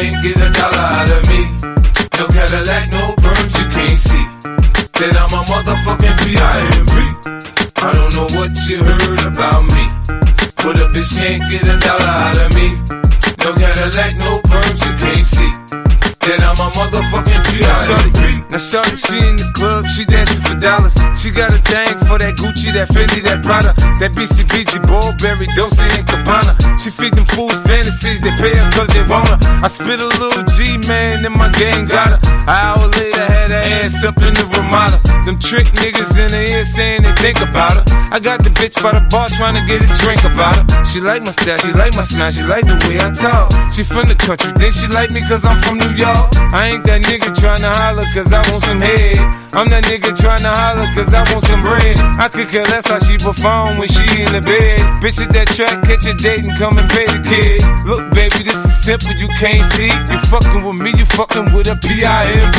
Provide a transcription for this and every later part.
can't get $1 out of me. No Cadillac, no perms you can't see. Then I'm a motherfucking P.I.M.P. I don't know what you heard about me, but a bitch can't get $1 out of me. No Cadillac, no perms you can't see. Then I'm a motherfucking P.I.M.P. Now shorty, she in the club, she dancing for dollars. She got a thing for that Gucci, that Fendi, that Prada, that BCBG, Burberry, Dolce & Gabbana. She feed them fools fantasies, they pay her cause they want her. I spit a little G, man, and my gang got her. An hour later, had her ass up in the Ramada. Them trick niggas in the ear saying they think about her. I got the bitch by the bar trying to get a drink about her. She like my style, she like my smile, she like the way I talk. She from the country, then she like me cause I'm from New York. I ain't that nigga tryna holler cause I want some head. I'm that nigga tryna holler cause I want some bread. I could care less how she perform when she in the bed. Bitch at that track, catch a date and come and pay the kid. Look baby, this is simple, you can't see. You fucking with me, you fucking with a P.I.M.P.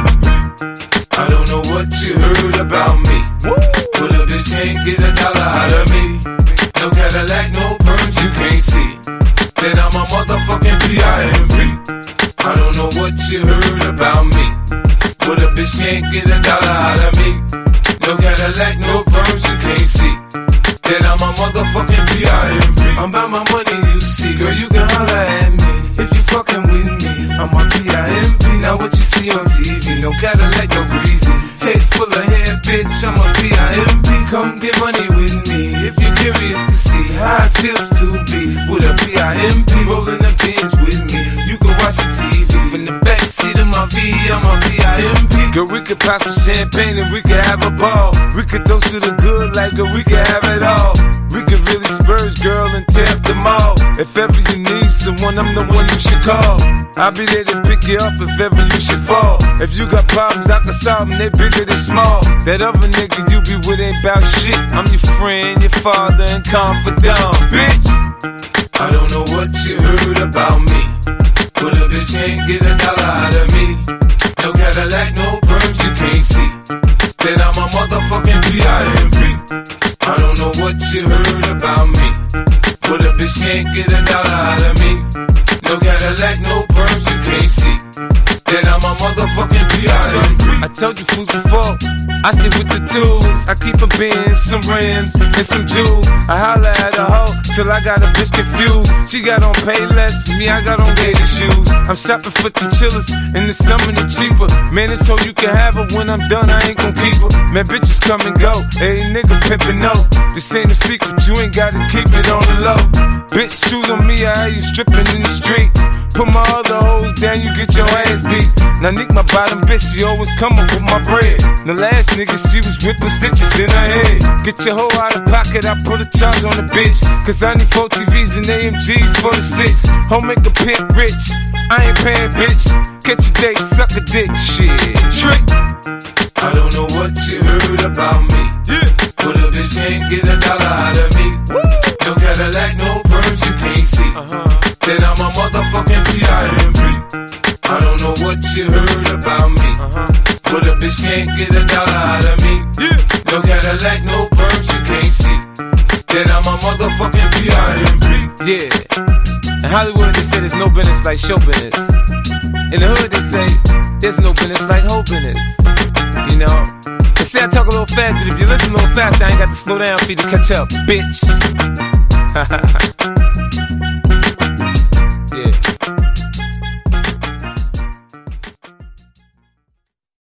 I don't know what you heard about me, but a bitch can't get $1 out of me. No Cadillac, no perms you can't see. Then I'm a motherfucking P.I.M.P. I don't know what you heard about me, but a bitch can't get $1 out of me. No Cadillac, no perms you can't see. Then I'm a motherfucking P.I.M.P. I'm about my money, you see, girl, you can holler at me if you fucking with me. I'm a P.I.M.P. Now what you see on TV, no Cadillac, no breezy. Head full of hair, bitch, I'm a P.I.M.P. Come get money with me if you're curious to see how it feels to be with a P.I.M.P. Rolling the pins with me. You can watch the TV from the backseat of my V. I'm a P.I.M.P. Girl, we could pop some champagne and we could have a ball. We could toast to the good like girl, we could have it all. We could really spurge, girl, and tear up the mall. If ever you need someone, I'm the one you should call. I'll be there to pick you up if ever you should fall. If you got problems, I can solve them, they bigger than small. That other nigga you be with ain't bout shit. I'm your friend, your father, and confidant, bitch. I don't know what you heard about me, but a bitch can't get $1 out of me. No Cadillac, no perms you can't see. Then I'm a motherfucking P.I.M.P. I don't know what you heard about me, but a bitch can't get $1 out of me. No Cadillac, no perms you can't see. Then I'm a motherfucking P.I.M.P. I told you fools before, I stick with the tools. I keep a Benz, some rims, and some jewels. I holla at a hoe till I got a bitch confused. She got on Payless, me I got on gator shoes. I'm shopping for chinchillas, in the summer they cheaper. Man, it's so you can have her, when I'm done I ain't gon' keep her. Man, bitches come and go, hey nigga pimpin' no. This ain't a secret, you ain't gotta keep it on the low. Bitch, choose on me, I hear you strippin' in the street. Put my other hoes down, you get your ass beat. Now Nick, my bottom bitch, she always come up with my bread. The last nigga, she was whipping stitches in her head. Get your hoe out of pocket, I put a charge on the bitch. Cause I need 4 TVs and AMGs for the 6. Home make a pimp rich, I ain't paying bitch. Catch a date, suck a dick, shit. Trick. I don't know what you heard about me, but a bitch can't get $1 out of me. No Cadillac, no perms you can't see. Then I'm a motherfucking P.I.M.P. I don't know what you heard about me, but a bitch can't get $1 out of me. No Cadillac, no perms you can't see. Then I'm a motherfucking P.I.M.P. Yeah. In Hollywood they say there's no business like show business. In the hood they say there's no business like hoe business. You know, they say I talk a little fast, but if you listen a little fast, I ain't got to slow down for you to catch up, bitch.